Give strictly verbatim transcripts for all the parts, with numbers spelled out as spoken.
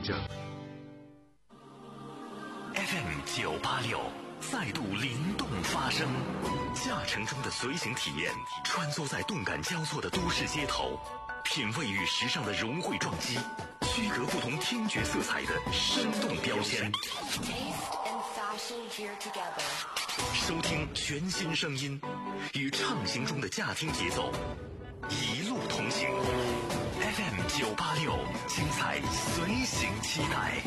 证。 F M 九八六再度灵动发声，驾乘中的随行体验，穿梭在动感交错的都市街头，品味与时尚的融汇撞击，区隔不同听觉色彩的生动标签。收听全新声音，与畅行中的驾听节奏，一路同行。F M 九八六，精彩随行期待。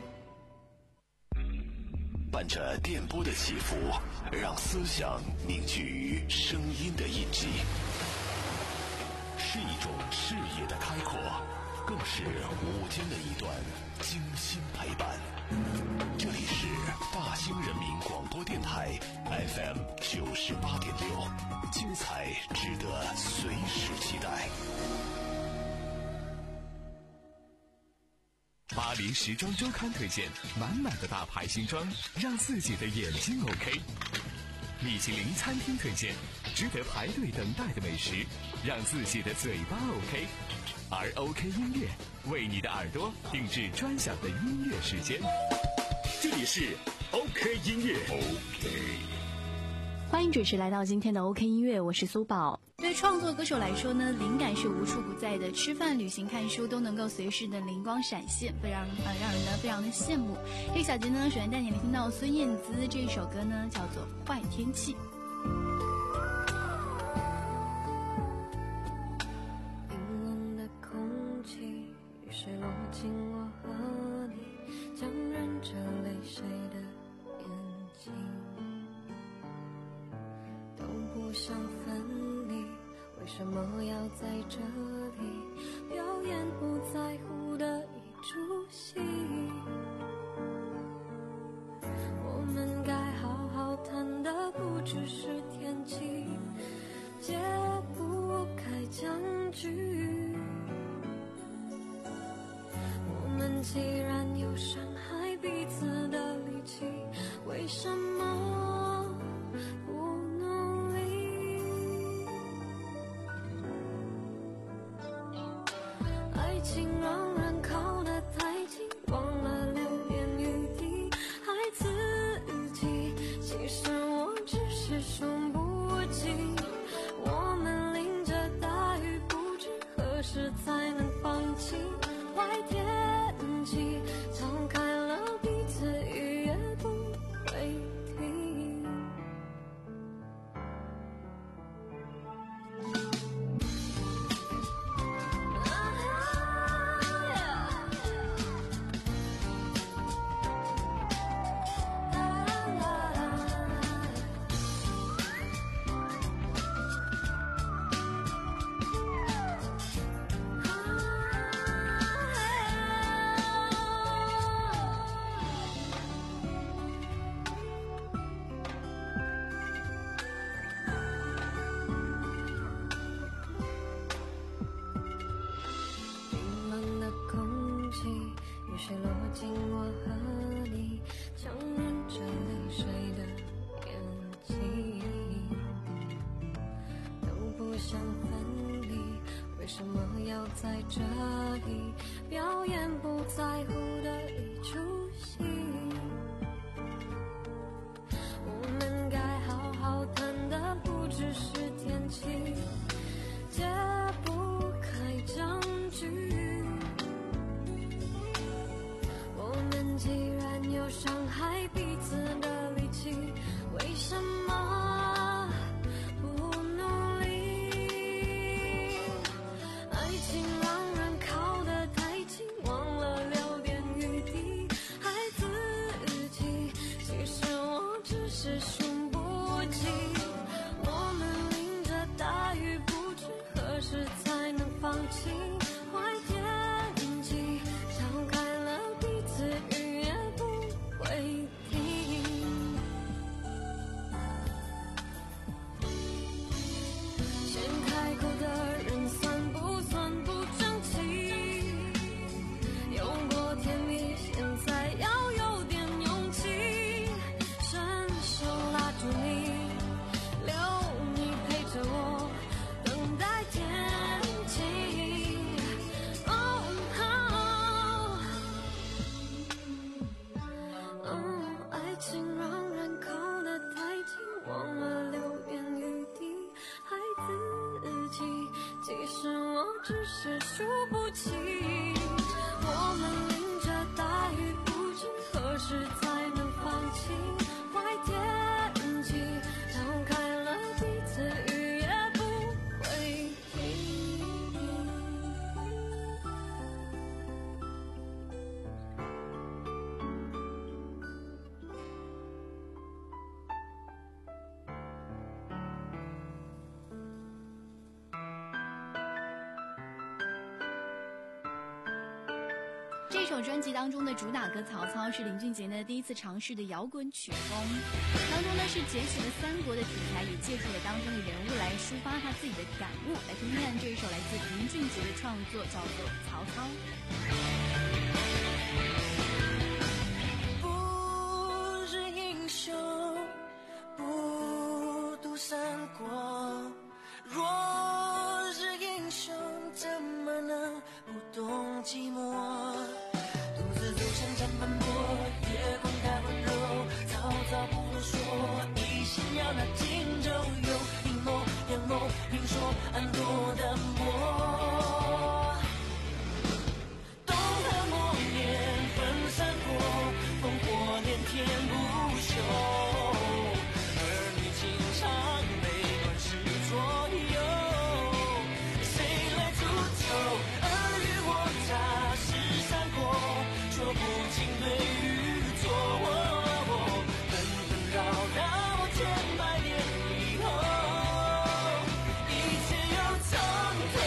伴着电波的起伏，让思想凝聚于声音的印记，是一种视野的开阔，更是午间的一段精心陪伴。这里是大兴人民广播电台 F M 九十八点六，精彩值得随时期待。 巴黎时装周刊推荐满满的大牌新装，让自己的眼睛 OK。米其林餐厅推荐值得排队等待的美食，让自己的嘴巴 OK。而 OK 音乐为你的耳朵定制专享的音乐时间。这里是 OK 音乐 OK。 欢迎准时来到今天的 OK 音乐，我是苏宝。对创作歌手来说呢，灵感是无处不在的，吃饭、旅行、看书都能够随时的灵光闪现，非常呃让人呢非常的羡慕。这个小节呢，首先带你来听到孙燕姿这首歌呢，叫做《坏天气》。 冰冷的空气，雨水落进我和你，将染着泪水的眼睛。都不想分离，为什么要在这里表演不在乎的一出戏？我们该好好谈的不只是天气，解不开僵局。我们既然有伤害彼此的力气，为什么不努力？爱情让人靠得太近，忘了流点雨滴，还自己其实我只是输不起。我们淋着大雨，不知何时才能放弃。坏天气敞开了彼此，雨也不会停。冰冷的空气，雨水落进我和你，强忍着泪水的眼睛。都不想分离，为什么要在这里表演不在乎的一出戏？我们该好好谈的不只是天气，解不开僵局。我们既然有伤害彼此的力气，为什么不努力？爱情让人靠得太近，忘了流点雨滴，还自己其实我只是输不起。我们淋着大雨，不知何时才能放弃。坏天气敞开了彼此，雨也不会停。 首专辑当中的主打歌《曹操》是林俊杰呢第一次尝试的摇滚曲风，当中呢是截取了三国的题材，也借助了当中的人物来抒发他自己的感悟。来听听看这一首来自林俊杰的创作，叫做《曹操》。 不是英雄，不读三国。若是英雄，怎么能不懂寂寞？独自走向长坂坡，月光太温柔，曹操不啰嗦，一心要拿荆州。有阴谋阳谋，明说暗夺的魔。东汉末年分三国，烽火连天不休。儿女情长被乱世左右，谁来铸就尔虞我诈是三国，说不清对与错，纷纷扰扰千百年以后，一切又从头。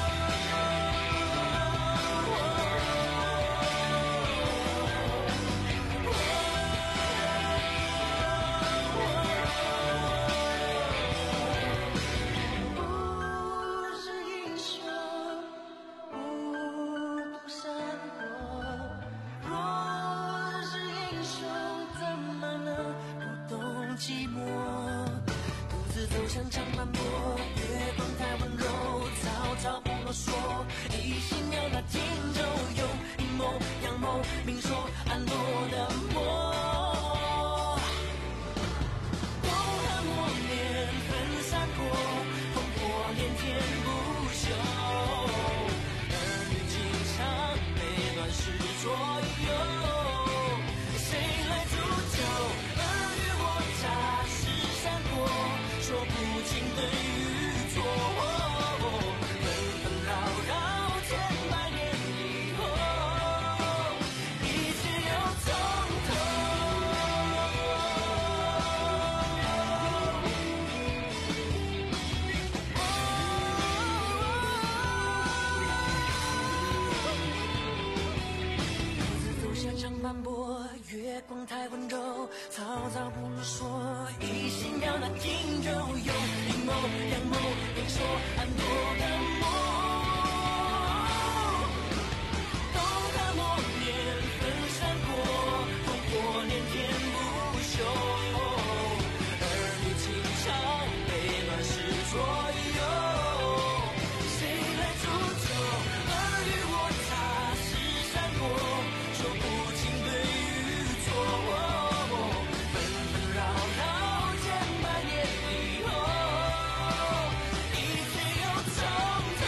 寂寞，独自走向长坂坡，月光太温柔，曹操不啰嗦，一心要拿荆州。有阴谋阳谋，明说暗夺的魔。东汉末年分三国，烽火连天不休，儿女情长被乱世左右。说不清对与错，纷纷扰扰千百年以后，一切又从头。独自走向长坂坡，月光太温柔，曹操不啰嗦，一心要拿荆州。有阴谋阳谋，明说暗夺的魔。东汉末年分三国，烽火连天不休，儿女情长被乱世左右，谁来铸就尔虞我诈是三国，说不清对与错，纷纷扰扰千百年以后，一切又从头。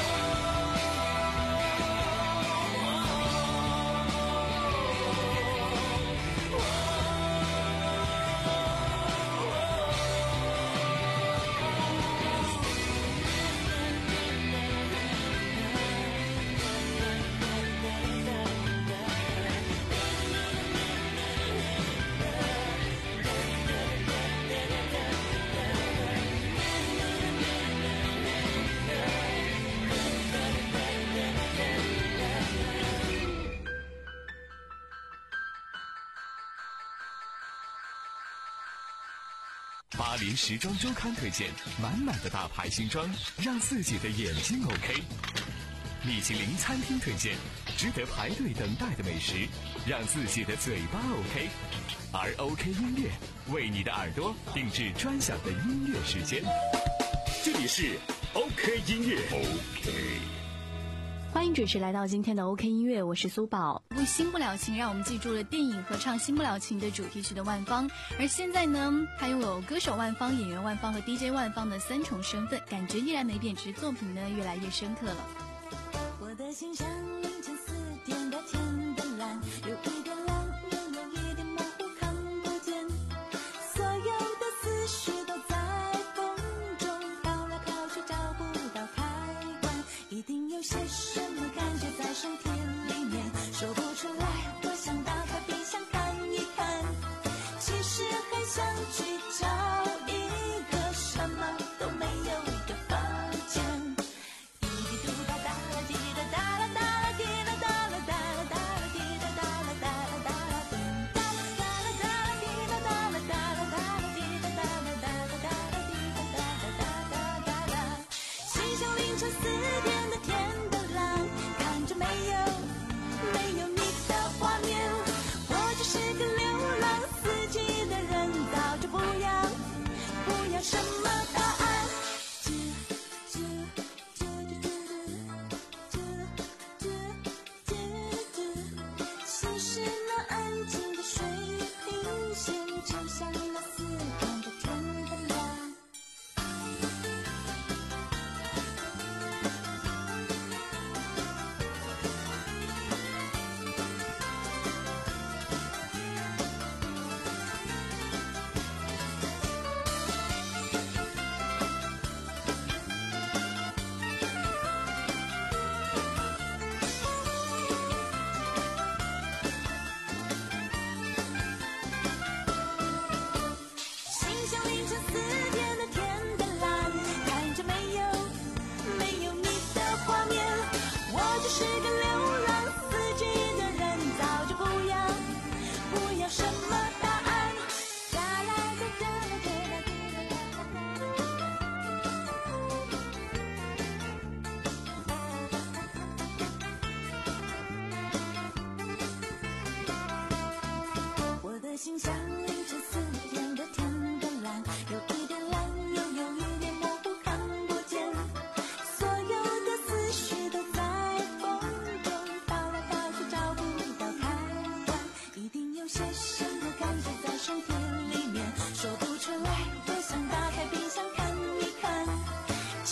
巴黎时装周刊推荐满满的大牌新装，让自己的眼睛 OK。米其林餐厅推荐值得排队等待的美食，让自己的嘴巴 OK。而 OK 音乐为你的耳朵定制专享的音乐时间。这里是 OK 音乐 OK。 欢迎准时来到今天的 OK 音乐，我是苏宝。为新不了情让我们记住了电影合唱新不了情的主题曲的万芳，而现在呢，他拥有歌手万芳、演员万芳和 D J 万芳的三重身份，感觉依然没变，只是作品呢越来越深刻了。 我的心像凌晨四点的天的蓝，有一点亮，又有一点模糊，看不见。所有的思绪都在风中飘来飘去，找不到开关。一定有些什么感觉在身体里面，说不出来。我想打开冰箱看一看，其实很想去找一个什么都没有的房间。滴滴嘟哒哒啦，滴滴哒哒啦哒啦。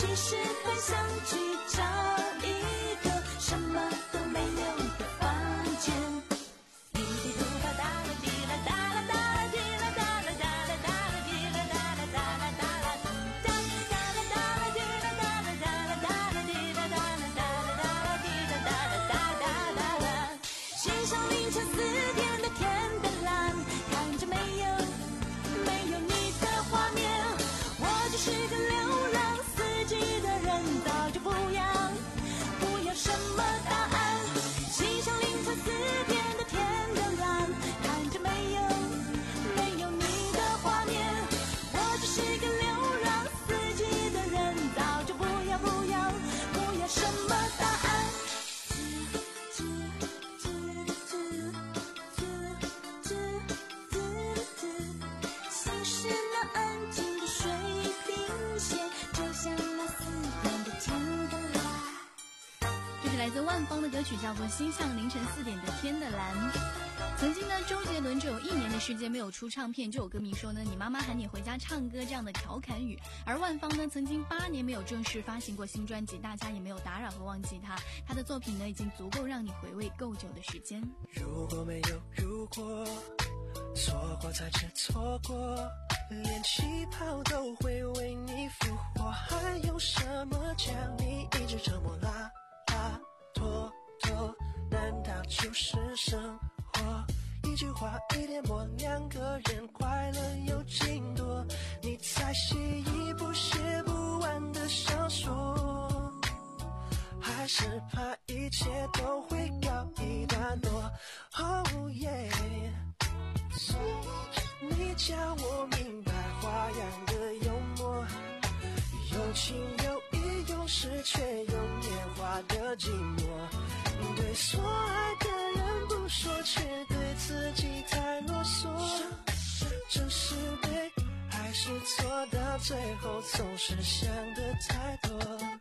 其实很想去找一个什么都没有的房间。滴滴嘟啦哒啦滴啦哒啦哒啦滴啦哒啦哒啦哒啦滴啦哒啦哒啦哒啦哒哒啦哒啦滴啦哒啦哒啦哒啦滴啦哒啦哒啦哒啦滴啦哒啦哒哒哒啦。欣赏凌晨四点的天的蓝，看着没有没有你的画面，我就是个流浪四季的人，早就不要不要什么答案。欣赏凌晨四点的天的蓝，看着没有没有你的画面，我就是个流浪四季的人，早就不要不要不要什么答案。像是那安静的水平线，就像那四点的天的蓝。 这是来自万芳的歌曲，叫做《心向凌晨四点的天的蓝》。曾经呢，周杰伦只有一年的时间没有出唱片，就有歌迷说呢，你妈妈喊你回家唱歌这样的调侃语。而万芳呢，曾经八年没有正式发行过新专辑，大家也没有打扰和忘记他。他的作品呢，已经足够让你回味够久的时间。 如果没有如果，错过才知错过，连气泡都会为你复活，还有什么将你一直折磨啦啦拖拖？难道就是生活？一句话一点墨，两个人快乐有几多？你在写一部写不完的小说，还是怕一切都会告一段落？Oh yeah， 你教我明白花样的幽默，有情有义，有时却有年华的寂寞。对所爱的人不说，却对自己太啰嗦。这是对还是错？到最后总是想的太多。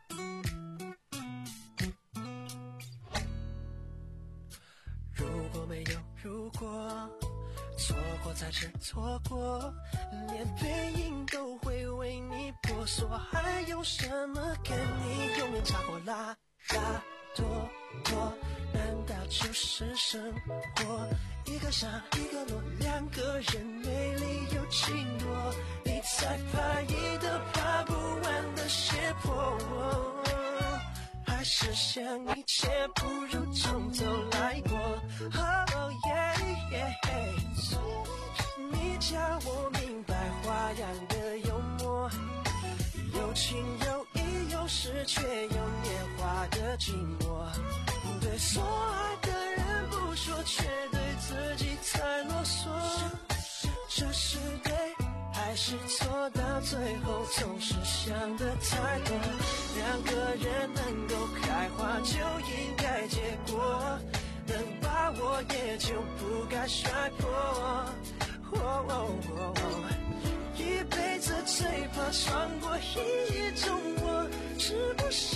如果没有如果，错过才知错过，连背影都会为你婆娑，还有什么跟你永远差过啦啦多多？难道就是生活？一个上一个落，两个人美丽又几多？你才怕一的爬不完的斜坡，还是想一切不如从头来过。Oh yeah yeah， 你教我明白花样的幽默，有情有义，有时却有年华的寂寞。对所爱的人不说，却对自己太啰嗦。这是对还是错？到最后总是想的太多。两个人能够开花就应该结果，能把握也就不该摔破。哦哦哦，一辈子最怕闯过一种我，是不是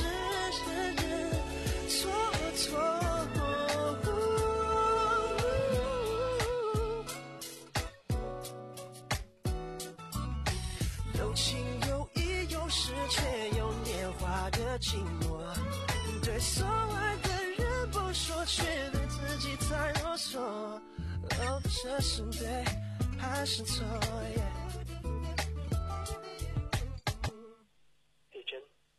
错错？有情有义，有时却有年华的寂寞。对所爱的人不说，却对自己太啰嗦。哦，这是对还是错？地震。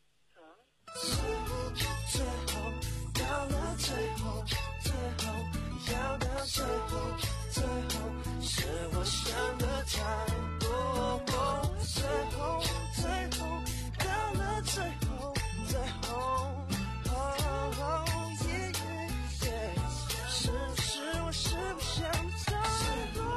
最后到了最后，最后要到最后，最后是我想的太多。最后，最后到了最后，最后，哦耶耶，是不是我是不想太多？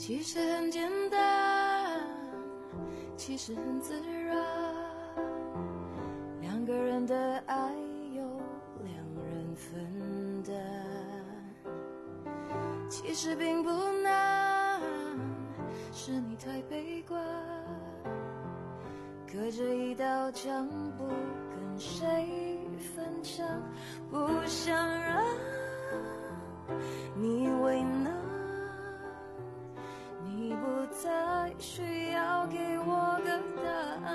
其实很简单，其实很自然，两个人的爱由两人分担，其实并不难，是你太悲观，隔着一道墙不跟谁分享，不想让你为难，你不再需要给我个答案。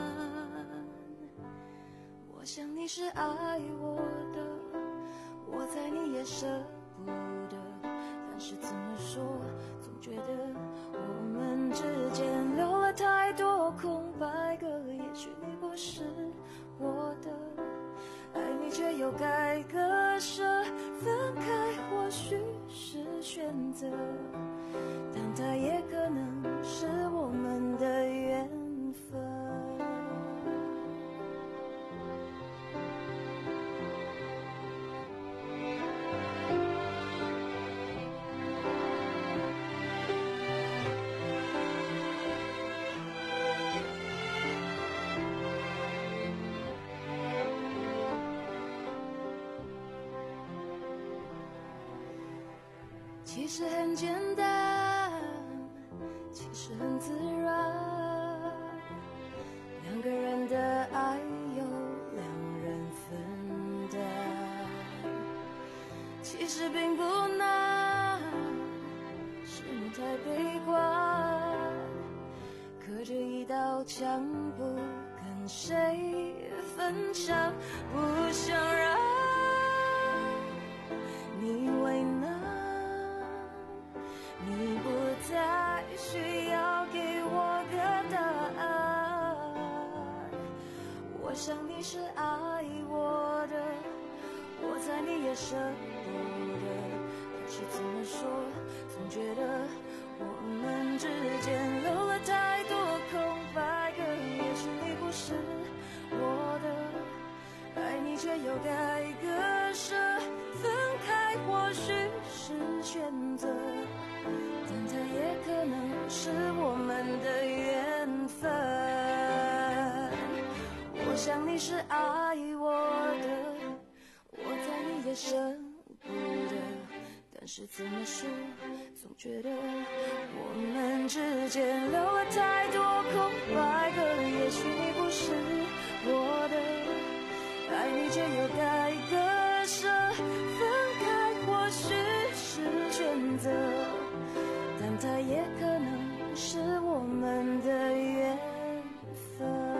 我想你是爱我的，我猜你也舍不得，但是怎么说，总觉得我们之间留了太多空白格，也许你不是我的，爱你却又该割舍，分开或许是选择，但它也可能是我们的缘分。其实很简单，其实很自然，两个人的爱由两人分担，其实并不难，是你太悲观，隔着一道墙不跟谁分享，不想让你为难，你不再需要给我个答案。我想你是爱我的，我猜你也舍不得，但是怎么说，总觉得我们之间留了太多空白格，也许你不是我的，爱你却又该割舍，分开或许是选择，但它也可能是我们的缘分。我想你是爱我的，我猜你也舍不得，但是怎么说，总觉得我们之间留了太多空白格，也许你不是我的，爱你却又该割舍，分开或许是选择，但它也可能是我们的缘分。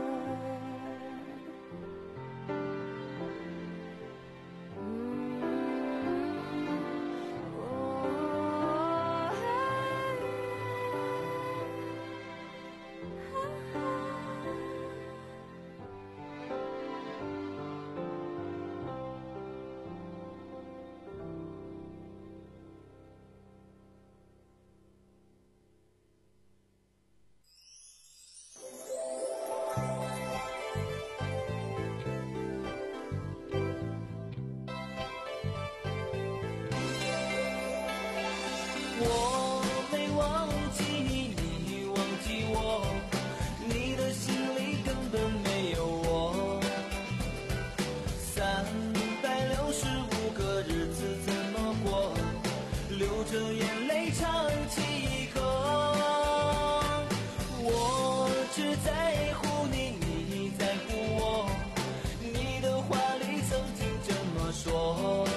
我没忘记你，你忘记我，你的心里根本没有我。三百六十五个日子怎么过？流着眼泪唱起歌。我只在乎你，你在乎我，你的话里曾经这么说。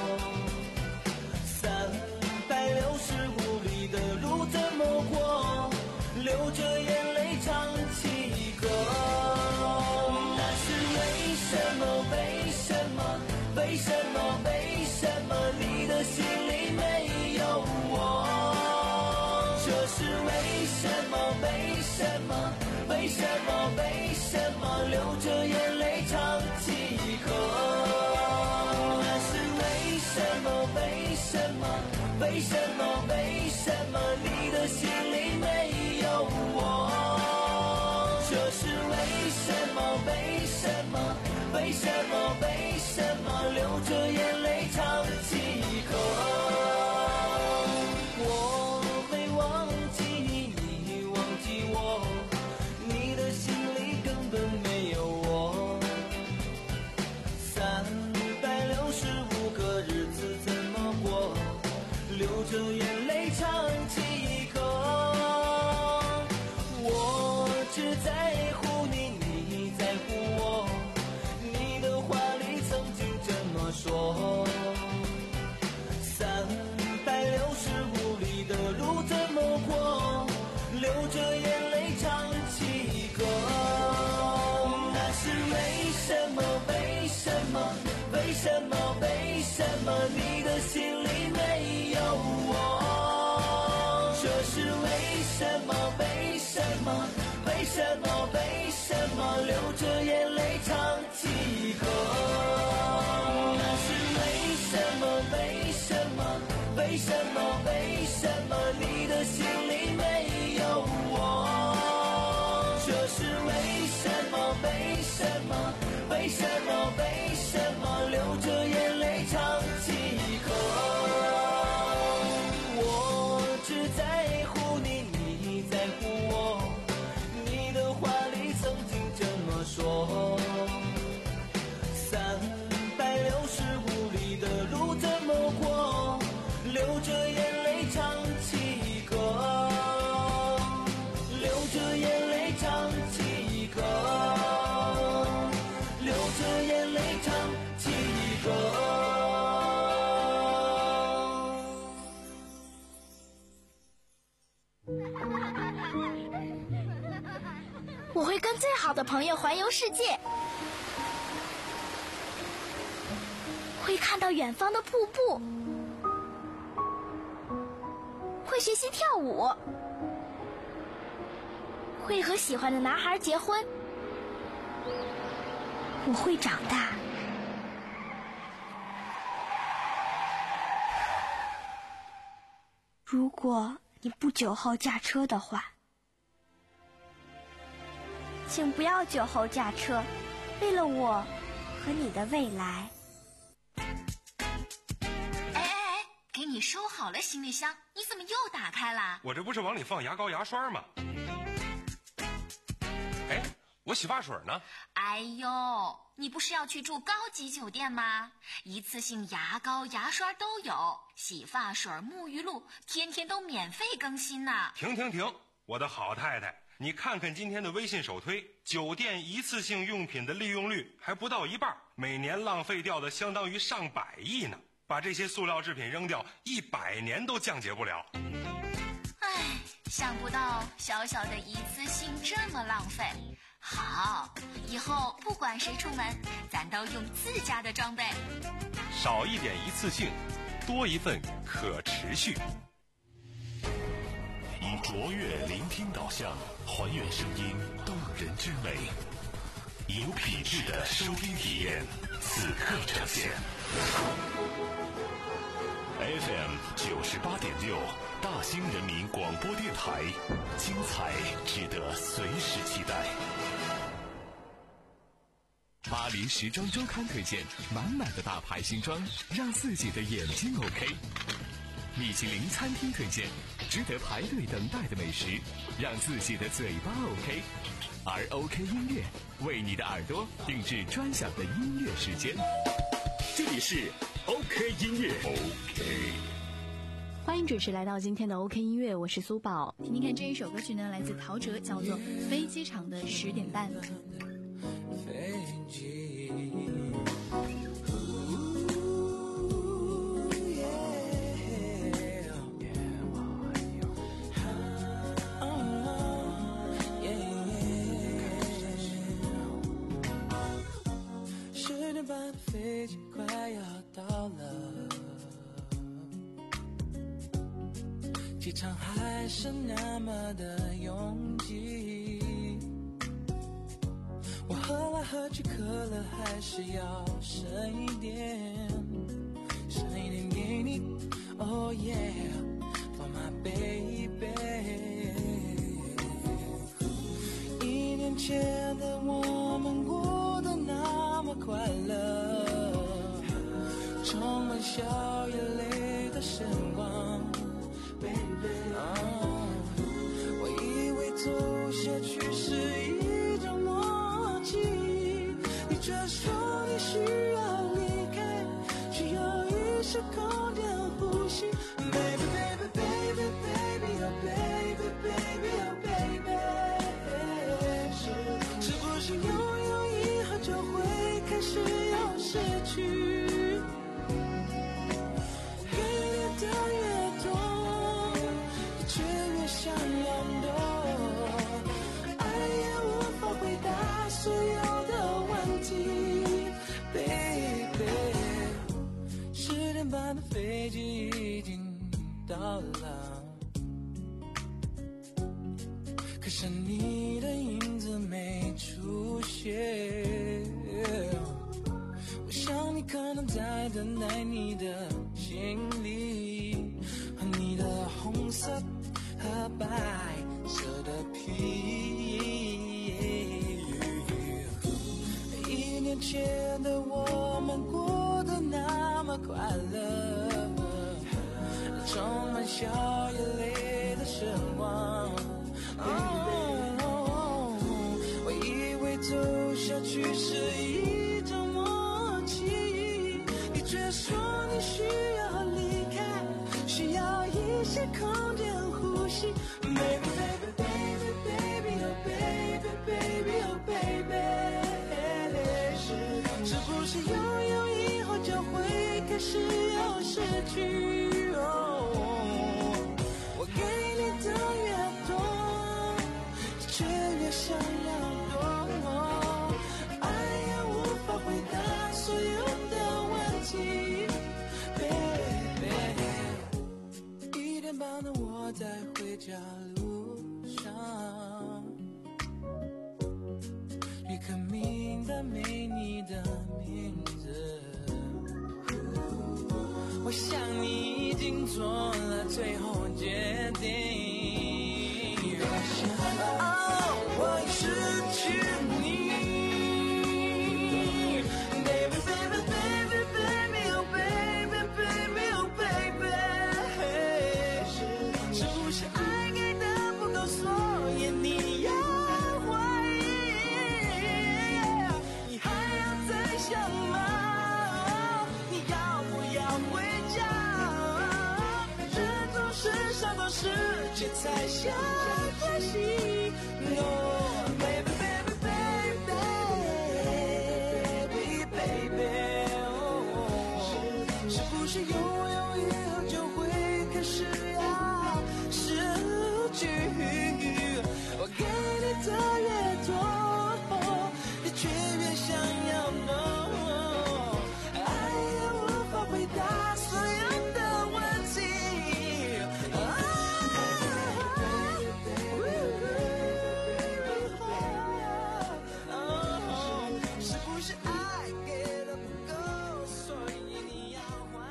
流着眼泪唱起歌，那是为什么？为什么？为什么？为什么你的心里没有我？这是为什么？为什么？为什么？为什么流着眼泪唱起歌？那是为什么？为什么？为什么？为什么你的心里没有我？这是为什么？为什么？为什么？为什么流着眼泪唱起歌？我没忘记只在乎你，你在乎我，你的话里曾经这么说，三百六十五里的路怎么过，流着眼泪唱起歌。那是为什么为什么为什么为什么你的心里没有我，这是为什么为什么为什么为什么流着眼泪唱起歌。那是为什么为什么为什么为什么你的心里没有我，这是为什么为什么为什么为什么流着眼泪唱起歌。我只在乎你，你在乎我，你的话里曾经这么说，三百六十五里的路怎么过，流着眼泪唱起歌，流着眼泪唱起歌，流着眼泪唱起歌。 我会跟最好的朋友环游世界，会看到远方的瀑布，会学习跳舞，会和喜欢的男孩结婚。我会长大。如果你不酒后驾车的话，请不要酒后驾车，为了我和你的未来。 哎哎哎，给你收好了行李箱，你怎么又打开了？ 我这不是往里放牙膏牙刷吗？哎，我洗发水呢？ 哎呦，你不是要去住高级酒店吗？一次性牙膏牙刷都有，洗发水沐浴露天天都免费更新呢。 停停停，我的好太太，你看看今天的微信首推，酒店一次性用品的利用率还不到一半，每年浪费掉的相当于上百亿呢。把这些塑料制品扔掉，一百年都降解不了。 唉，想不到小小的一次性这么浪费。好，以后不管谁出门，咱都用自家的装备。 少一点一次性，多一份可持续。 以卓越聆听导向，还原声音动人之美，有品质的收听体验，此刻呈现。F M 九十八点六，大兴人民广播电台，精彩值得随时期待。 巴黎时装周刊推荐，满满的大牌新装，让自己的眼睛 OK。米其林餐厅推荐，值得排队等待的美食，让自己的嘴巴 OK。而 OK 音乐为你的耳朵定制专享的音乐时间。 这里是 OK 音乐 OK。 欢迎准时来到今天的 OK 音乐，我是苏宝。听听看这一首歌曲呢，来自陶喆，叫做《飞机场的十点半》。 飞机，十点半的飞机快要到了，机场还是那么的拥挤，我喝来喝去，渴了还是要剩一点，剩一点给你 ，Oh yeah， for my baby。一年前的我们过得那么快乐，充满笑眼泪的时光 ，baby。我以为走下去是一种默契，你却说你需要离开，需要一时空间呼吸 ，baby baby baby baby oh baby baby oh baby。 失去。给你的越多，你却越想要多，爱也无法回答所有的问题 Baby， 十点半的飞机已经到了，可是你的影子没出现，我想你可能在等待你的行李和你的红色和白色的皮。一年前的我们过得那么快乐，充满笑眼泪的时光。Oh, 我以为走下去是一种默契，你却说你需要离开，需要一些空间呼吸。Baby, baby, baby, baby, oh baby, baby, oh baby， 是是不是拥有以后就会开始有失去？ Oh， 我给你的越多，却越想要多，爱也无法回答所有的问题 Baby， 一点半的我在回家路上，旅客名单没你的名字，我想你已经做了最后决定。哦，我已失去你。Baby, baby, baby, baby, oh baby, baby, oh baby， 是是不是爱给的不够，所以你要怀疑？你还要再想吗？你要不要回家？人总是想到世界才想开心。No, baby, baby, baby, baby, baby， 哦，是不是拥有以后就会开始要失去？我给你的越多，你却越想要 no， 爱也无法回答所有的问题。是不是爱给的不够，所以你要还？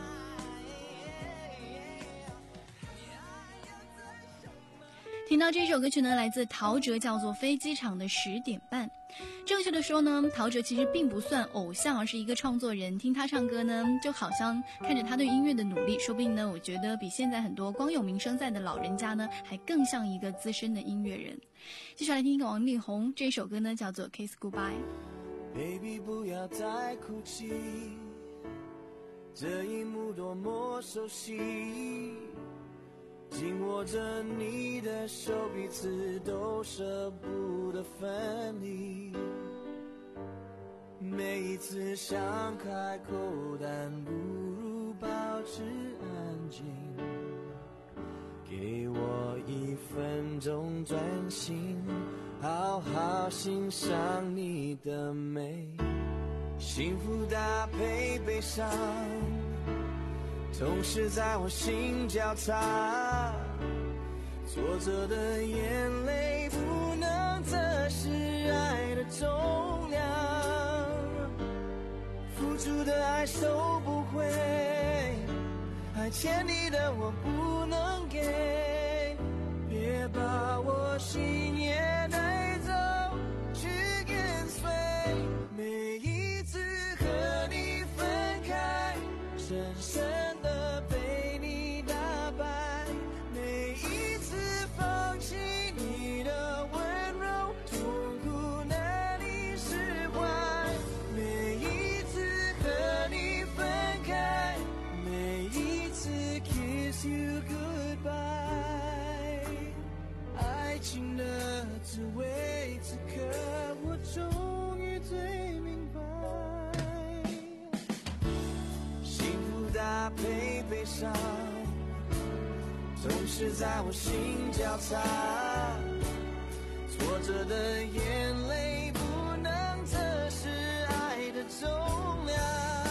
听到这首歌曲呢，来自陶喆，叫做《飞机场的十点半》。正确的说呢，陶喆其实并不算偶像，而是一个创作人。听他唱歌呢，就好像看着他对音乐的努力，说不定呢，我觉得比现在很多光有名声在的老人家呢，还更像一个资深的音乐人。接下来听一个王力宏，这首歌呢叫做《Kiss Goodbye》。Baby， 不要再哭泣，这一幕多么熟悉，紧握着你的手，彼此都舍不得分离。每一次想开口，但不如保持安静。给我一分钟专心，好好欣赏你的美。幸福搭配悲伤，同时在我心交叉，挫折的眼泪不能测试爱的重量，付出的爱收不回，爱欠你的我不能给，别把我心也带走，去跟随。每一次和你分开，深深的被你打败，每一次放弃你的温柔，痛苦难以释怀。每一次和你分开，每一次 kiss you goodbye， 爱情的滋味，此刻我终于最明白。 搭配悲伤，总是在我心交叉，挫折的眼泪不能测试爱的重量，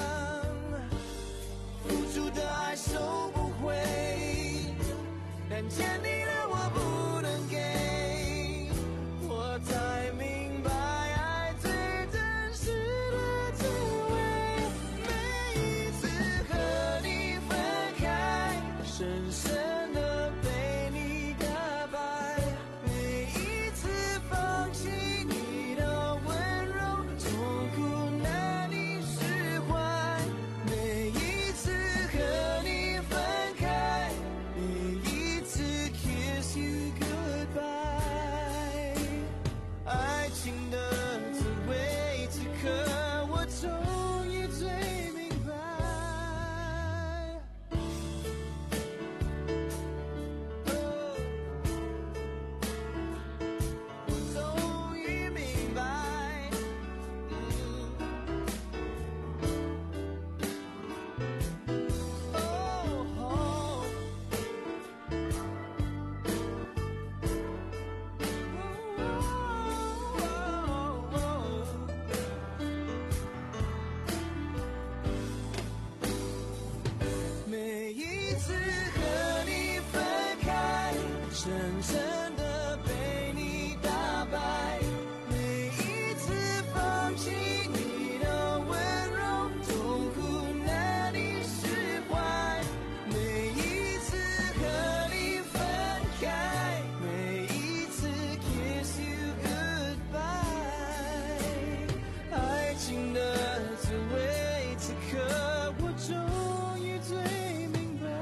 付出的爱收不回，但坚定了我不能给，我才明白爱最真实的滋味。每一次和你分开，深深的被你打败，每一次放弃你的温柔，痛苦难以释怀，每一次和你分开，每一次 kiss you goodbye， 爱情的滋味，此刻我终于最明白，我终于明白，哦，每一次和你分开，深深的被你打败，每一次放弃你的温柔，痛苦难以释怀，每一次和你分开，每一次 kiss you goodbye， 爱情的滋味，此刻我终于最明白。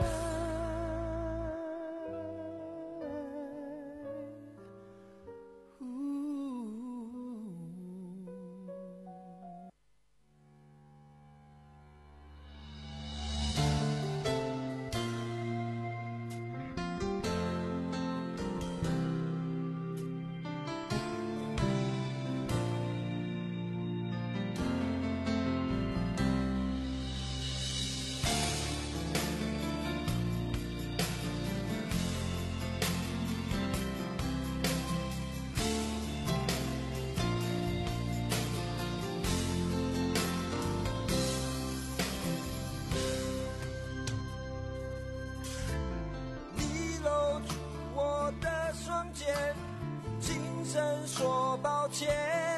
你搂住我的双肩，轻声说抱歉，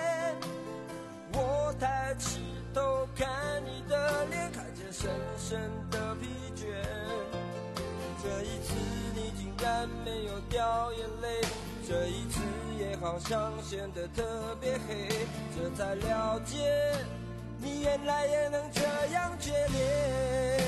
我抬起头看你的脸，看见深深的疲倦，这一次你竟然没有掉眼泪，这一次也好像显得特别黑，这才了解你原来也能这样决裂。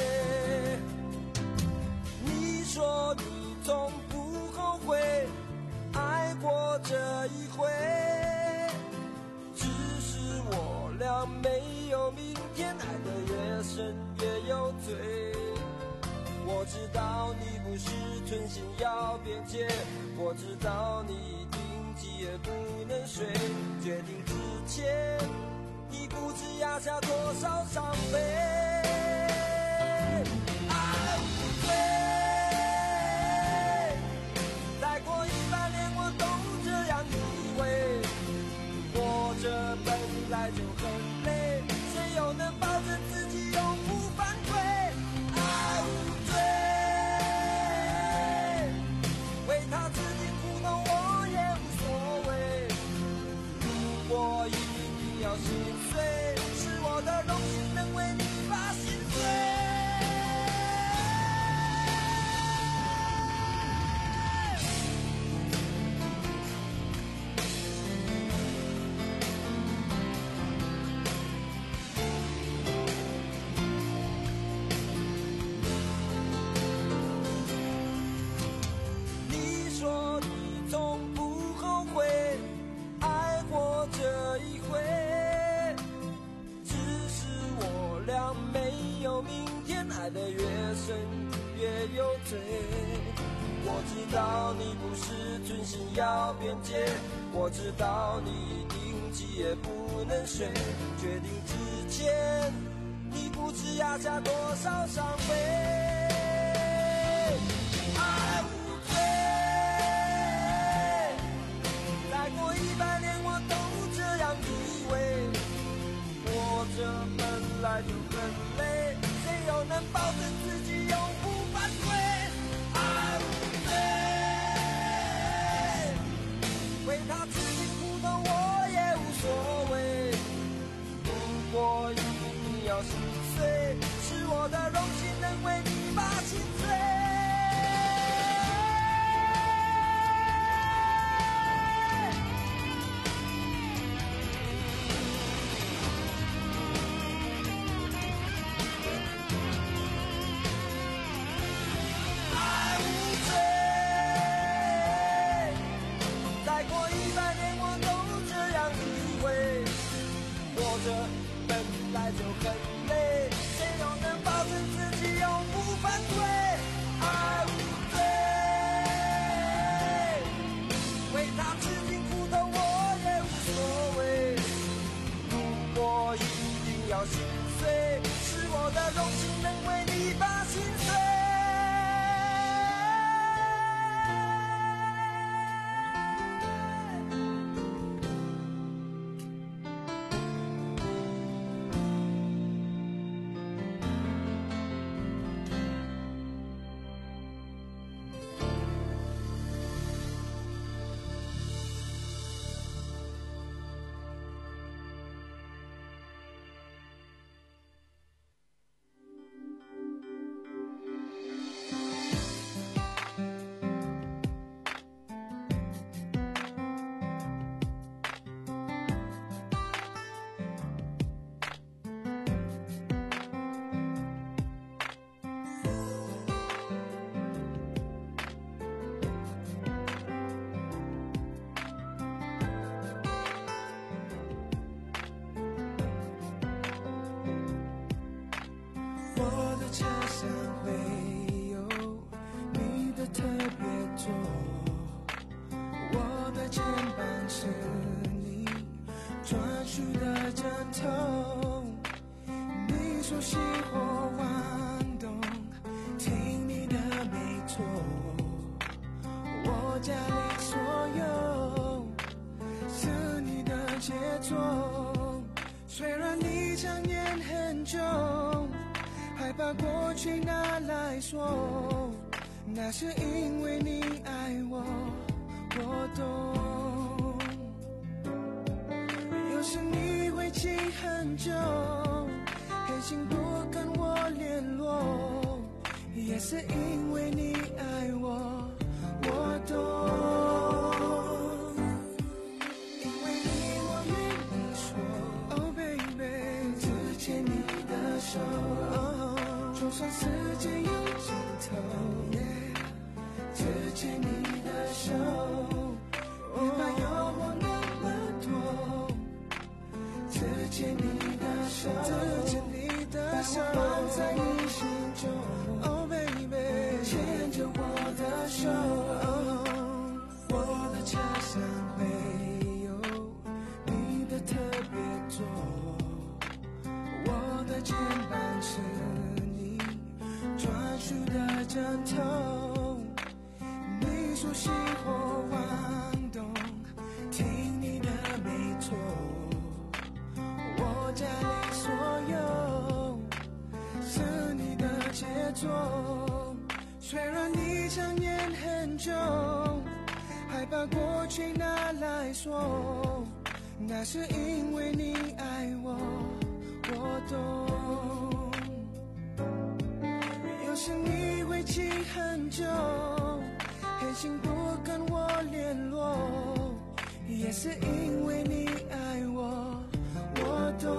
你说你从不后悔爱过这一回，只是我俩没有明天，爱得越深越有罪。我知道你不是存心要辩解，我知道你一定急也不能睡，决定之前你不知压下多少伤悲。爱无罪，再过一百年我都这样以为，活着本来就很累，谁又能保证自己永不犯规？爱无罪，为他自己糊弄我也无所谓，如果一定要心碎，是我的荣幸能为你把心碎。你说你从不后悔爱过这一回，只是我俩没有明天，爱得越深越有罪。我知道你不是存心要辩解，我知道你一定急也不能睡，决定之前你不知压下多少伤悲。爱无罪，再过一百年我都这样以为，活着本来就很累，谁又能保证自己永不犯罪？爱无罪，为他自己苦痛我也无所谓，如果一定要心碎，是我的荣幸能为你把心碎。这本来就很累，谁又能保证自己永不犯罪？爱无罪，为他吃尽苦头我也无所谓，如果一定要心碎，是我的荣幸能为你把心碎。我的车上会有你的特别座，我的肩膀是你专属的枕头，你熟悉或玩动，听你的没错，我家里所有是你的杰作，虽然你常年很久害怕过去拿来说，那是因为你爱我，我懂。有时你会记很久，狠心不跟我联络，也是因为你爱我，我懂。因为你我愿意说 Oh baby， 只牵你的手，就算世界有尽头， yeah， 只牵你的手，别怕有我那么多，只牵你的手，只牵你的手，把我放在你心中 ，Oh baby， 牵着我的手，我的车上会有你的特别座，我的肩膀是专属的枕头，你熟悉或玩动，听你的没错，我家里所有是你的杰作，虽然你常年很久害怕过去拿来说，那是因为你爱我，我懂。有时你会记很久，狠心不跟我联络，也是因为你爱我，我懂。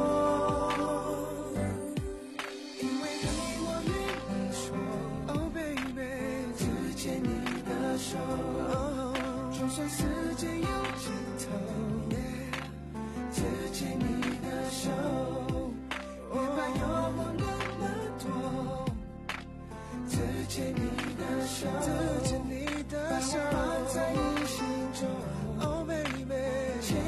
因为你我愿意说 Oh baby， 只牵你的手，就算世界有尽头， yeah， 只牵你的手，别怕有我那么多，只牵你的手，只牵你的手，把我放在你心中 ，Oh baby， 牵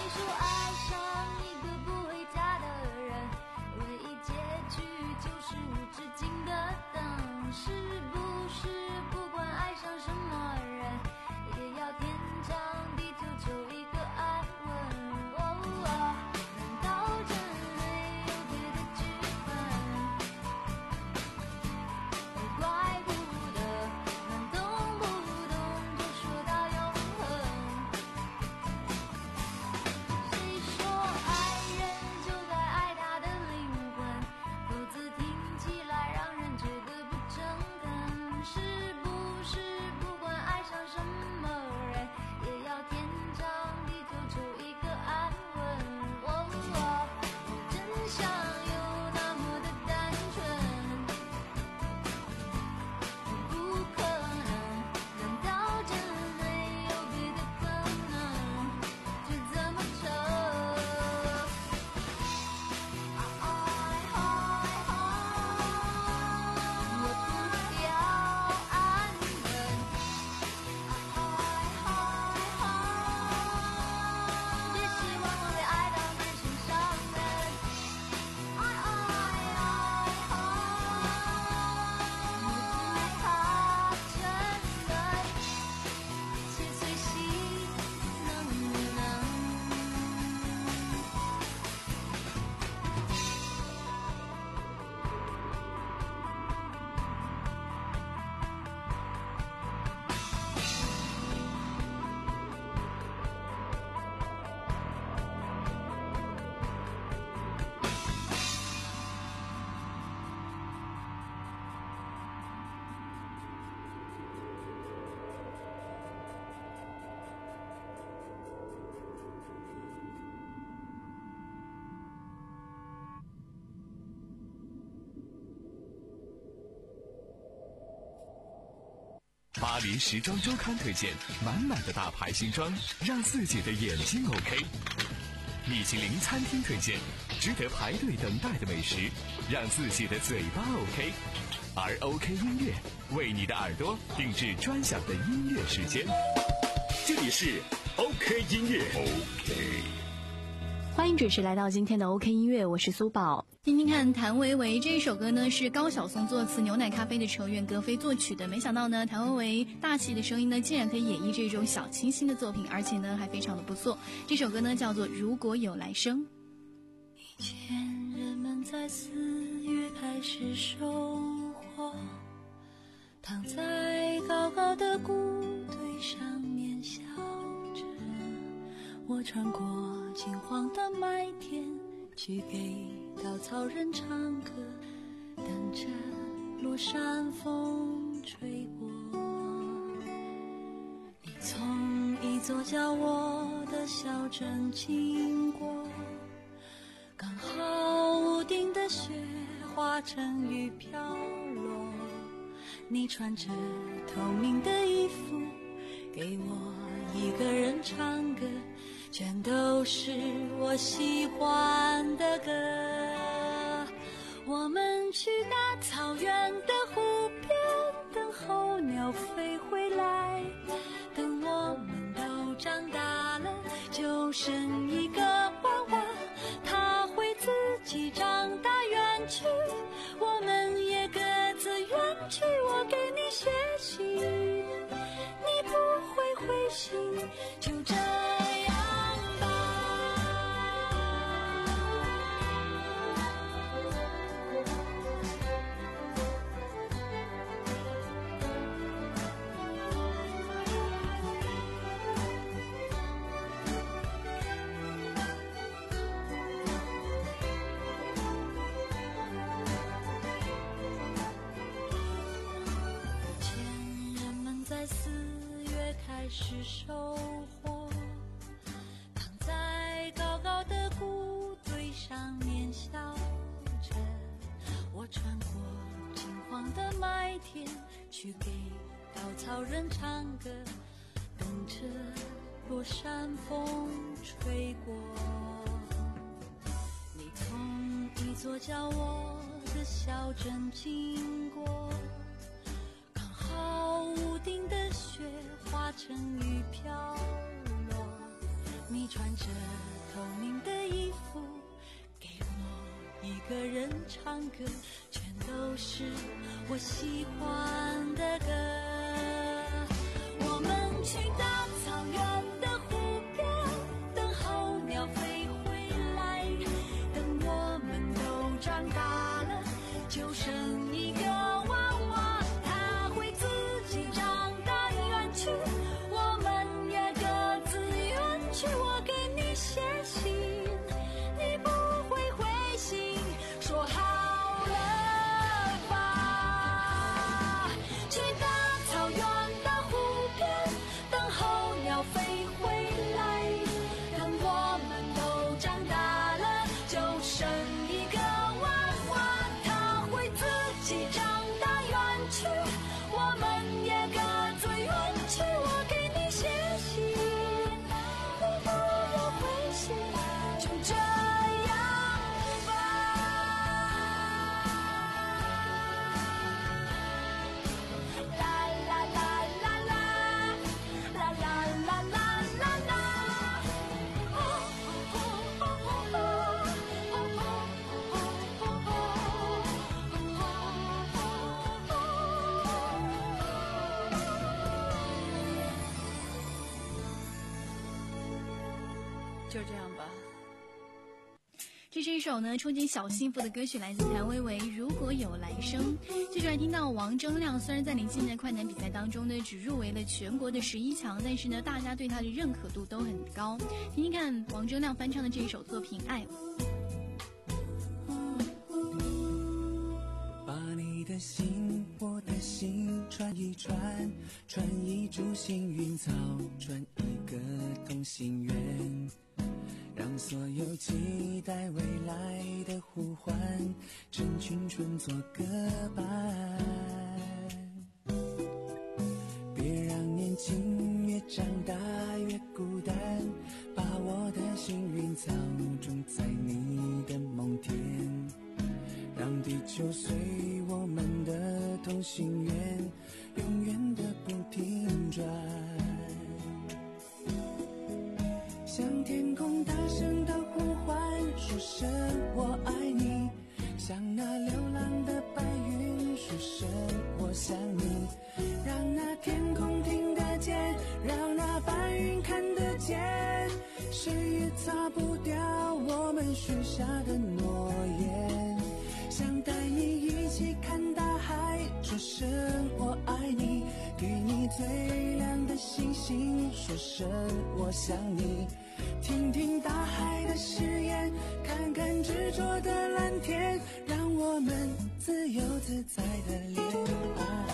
说爱上一个不回家的人，唯一结局就是无止境的等。是不是不管爱上什么人，也要天长地久求一个安稳？哦哦，难道真没有别的剧本？怪不得能动不动就说到永恒。谁说爱人就该爱他的灵魂？否则听起来让人觉得不诚恳。是不是不管爱上什么人，也要天长地久求一个安稳？哦哦，真相有那么的单纯，不可能，难道真没有别的可能？却这么扯。我不要安稳，别希望我会爱到满身伤痕。我不怕沉沦，且随心能不能？ 巴黎时装周刊推荐满满的大牌新装，让自己的眼睛 OK。米其林餐厅推荐值得排队等待的美食，让自己的嘴巴 OK。而 OK 音乐为你的耳朵定制专享的音乐时间。这里是 OK 音乐 OK。 欢迎准时来到今天的 OK 音乐，我是苏宝。听听看，谭维维这一首歌呢是高晓松作词，牛奶咖啡的成员格飞作曲的。没想到呢，谭维维大气的声音呢，竟然可以演绎这种小清新的作品，而且呢还非常的不错。这首歌呢叫做《如果有来生》。 以前人们在四月开始收获，躺在高高的谷堆上面笑着，我穿过金黄的麦田，去给稻草人唱歌，等着落山风吹过。你从一座叫我的小镇经过，刚好屋顶的雪化成雨飘落。你穿着透明的衣服，给我一个人唱歌，全都是我喜欢的歌。我们去大草原的湖边，等候鸟飞回来。等我们都长大了，就生一个娃娃，他会自己长大远去，我们也各自远去。我给你写信，你不会回信，就这样。是收获，躺在高高的谷堆上面笑着，我穿过金黄的麦田，去给稻草人唱歌，等着落山风吹过。你从一座叫我的小镇经过，刚好屋顶的雪化成雨飘落。你穿着个人唱歌，全都是我喜欢的歌。我们去大草原的湖边，等候鸟飞回来，等我们都长大了，就剩一个娃娃，他会自己长大远去，我们也各自远去。我给你写信，你不会回信，说好了吧。去大草原的湖边，等候鸟飞回来，等我们都长大了，就剩一个娃娃，他会自己长大远去，我们也各自远去。我给你写信，你不要回信，就这样吧。啦啦啦啦啦，啦啦啦啦啦啦。哦哦哦哦就这样吧。这是一首呢憧憬小幸福的歌曲，来自谭维维《如果有来生》。接着来听到王铮亮，虽然在零七年的快男比赛当中呢只入围了全国的十一强，但是呢大家对他的认可度都很高。听听看王铮亮翻唱的这一首作品《爱》。 把你的心，我的心串一串，串一株幸运草，串一个同心圆，让所有期待未来的呼唤，趁青春做个伴。别让年轻越长大越孤单，把我的幸运草种在你的梦田，让地球随我们的同心圆，永远的不停转。向天空大声的呼唤，说声我爱你，像那流浪的白云，说声我想你，让那天空听得见，让那白云看得见，谁也擦不掉我们许下的诺言。想带你一起看大海，说声我爱你，给你最亮的星星，说声我想你，听听大海的誓言，看看执着的蓝天，让我们自由自在的恋爱。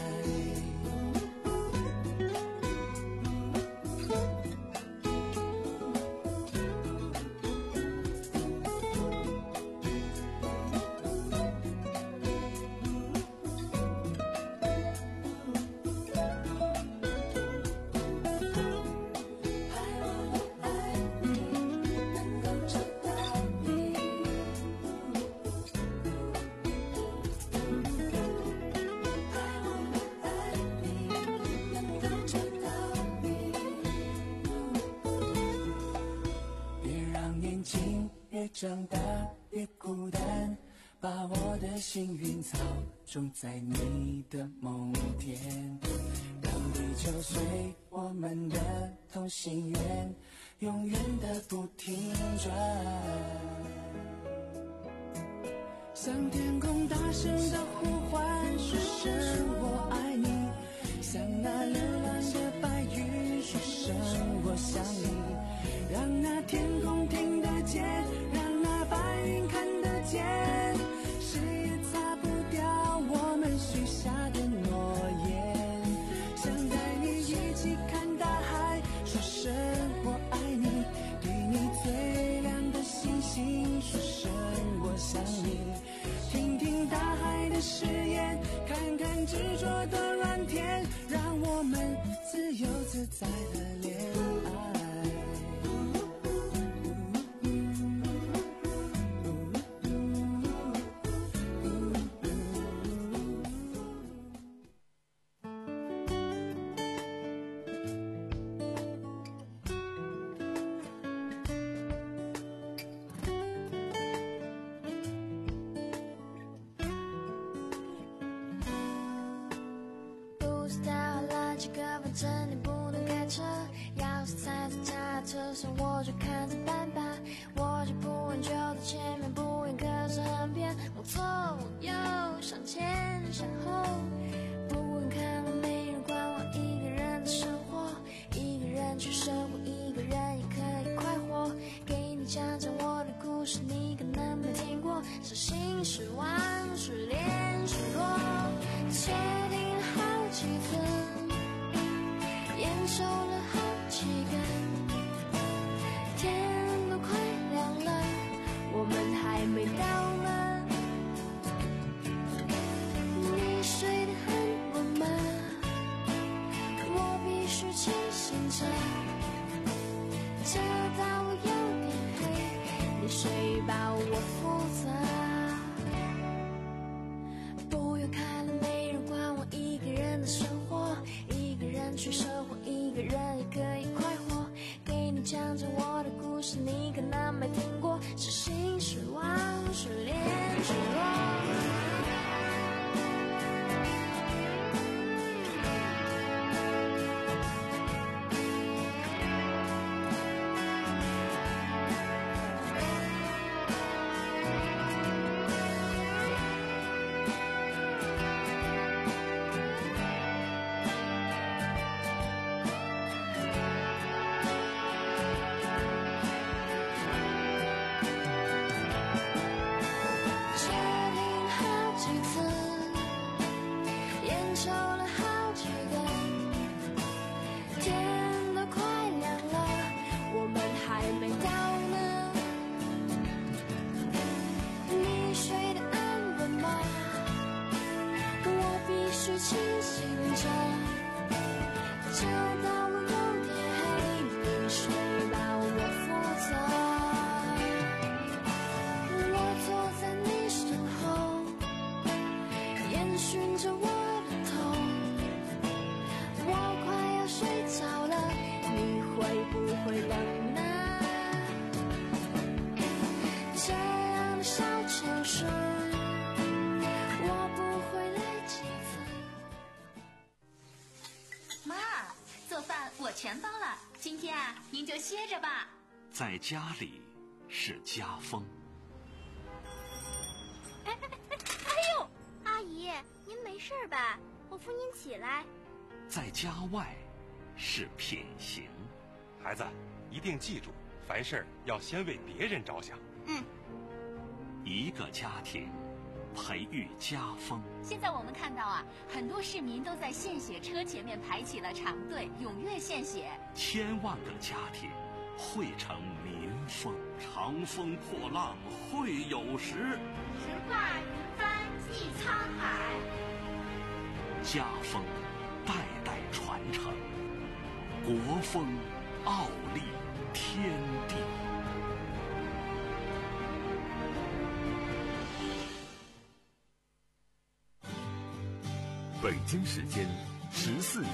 长大越孤单，把我的幸运草种在你的梦田，让地球随我们的同心圆，永远的不停转。向天空大声的呼唤，说声我爱你，像那流浪的白云，说声我想你，让那天空听得见，让那白云看得见，谁也擦不掉我们许下的诺言。想带你一起看大海，说声我爱你，给你最亮的星星，说声我想你，听听大海的誓言，看看执着的蓝天，让我们自由自在的恋爱。 不知道了几个，反正你不能开车。钥匙踩在他的车上，我就看着办吧。我就不问，就在前面，不远可是很偏。往左往右，向前向后，不问看了没人管我一个人的生活，一个人去生活，一个人也可以快活。给你讲讲我的故事，你可能没听过，伤心失望失恋失落，确定了好几次，烟抽了好几根，天都快亮了，我们还没到呢。你睡得很稳吗？我必须清醒着，这到我有点黑，你睡吧，我负责。不用看了，没人管我一个人的生活，一个人去生活，一个人也可以快活。给你讲讲我的故事，你可能没听过，伤心失望失恋失落。抽了好几根，天都快亮了，我们还没到呢。你睡得安稳吗？我必须清醒着，这到我有点黑，你睡吧，我负责。我坐在你身后，烟熏着我。不会冷呢？这样的小城市，我不会来几次。妈，做饭我全包了，今天啊，您就歇着吧。 在家里是家风。 哎哎哎哎呦，阿姨，您没事吧？我扶您起来。 在家外是品行。 孩子，一定记住，凡事要先为别人着想。 嗯。 一个家庭，培育家风。 现在我们看到啊，很多市民都在献血车前面排起了长队，踊跃献血。 千万个家庭，汇成民风。长风破浪会有时， 直挂云帆济沧海。 家风，代代传承；国风，傲立天地。 北京时间十四点。